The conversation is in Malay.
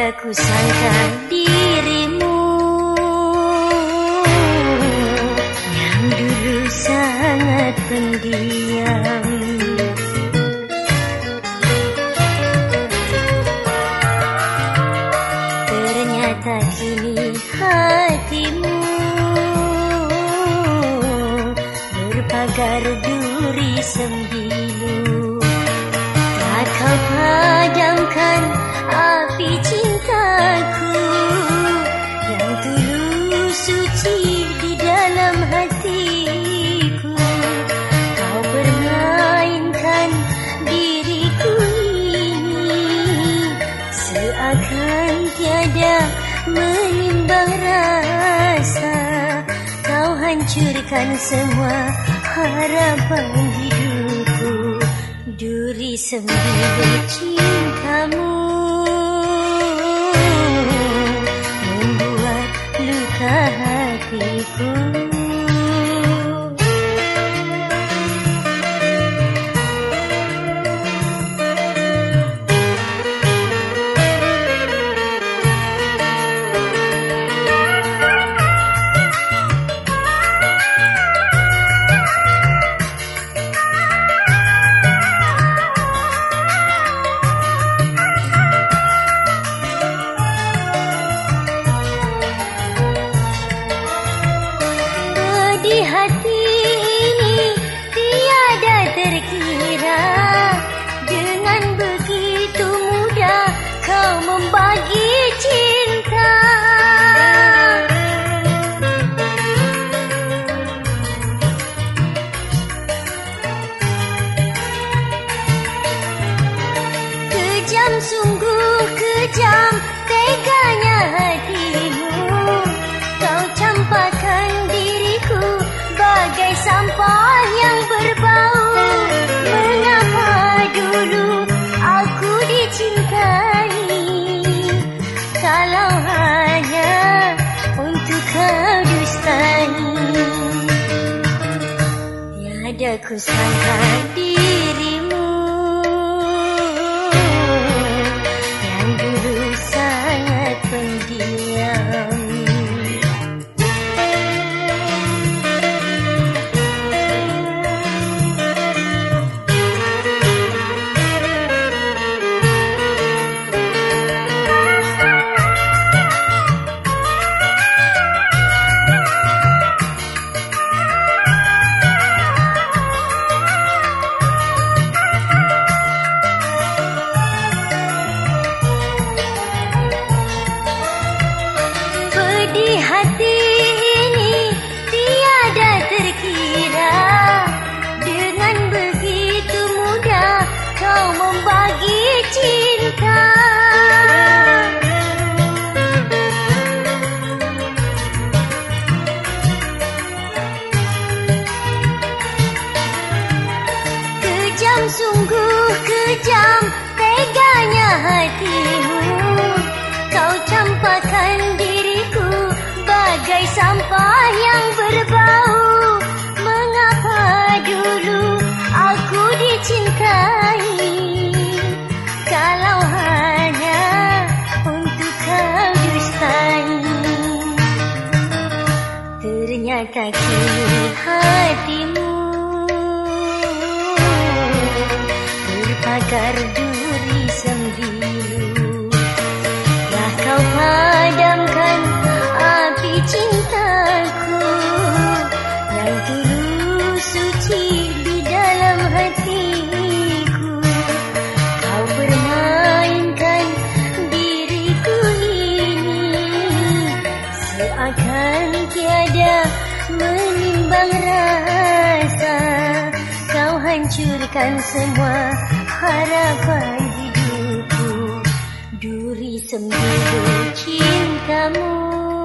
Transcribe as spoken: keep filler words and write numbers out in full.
Tiada kusangka dirimu yang dulu sangat pendiam, ternyata kini hatimu berpagar duri sembilu. Tak kau padamkan api cintaku yang tulus suci di dalam hatiku. Kau permainkan diriku ini seakan tiada menimbang rasa. Kau hancurkan semua harapan hidupku. Duri sembilu cintamu membuat luka hatiku. Di hati ini tiada terkira, dengan begitu mudah kau membagi cinta. Kejam, sungguh kejam, teganya hatimu. Kau campakkan diriku bagai sampah yang berbau. Mengapa dulu aku dicintai, kalau hanya untuk kau dustai. Tiada kusangka dirimu yang dulu sangat pendiam, di hati ini tiada terkira, dengan begitu mudah kau membagi cinta. Kejam, sungguh kejam, teganya hatimu. Kau campakkan diriku bagai sampah yang berbau. Mengapa dulu aku dicintai, kalau hanya untuk kau dustai. Ternyata kini hatimu berpagar duri sembilu. Telah kau padamkan api cintaku yang tulus suci di dalam hatiku. Kau permainkan diriku ini seakan tiada menimbang rasa. Kau hancurkan semua harapan hidupku. Duri sembilu cintamu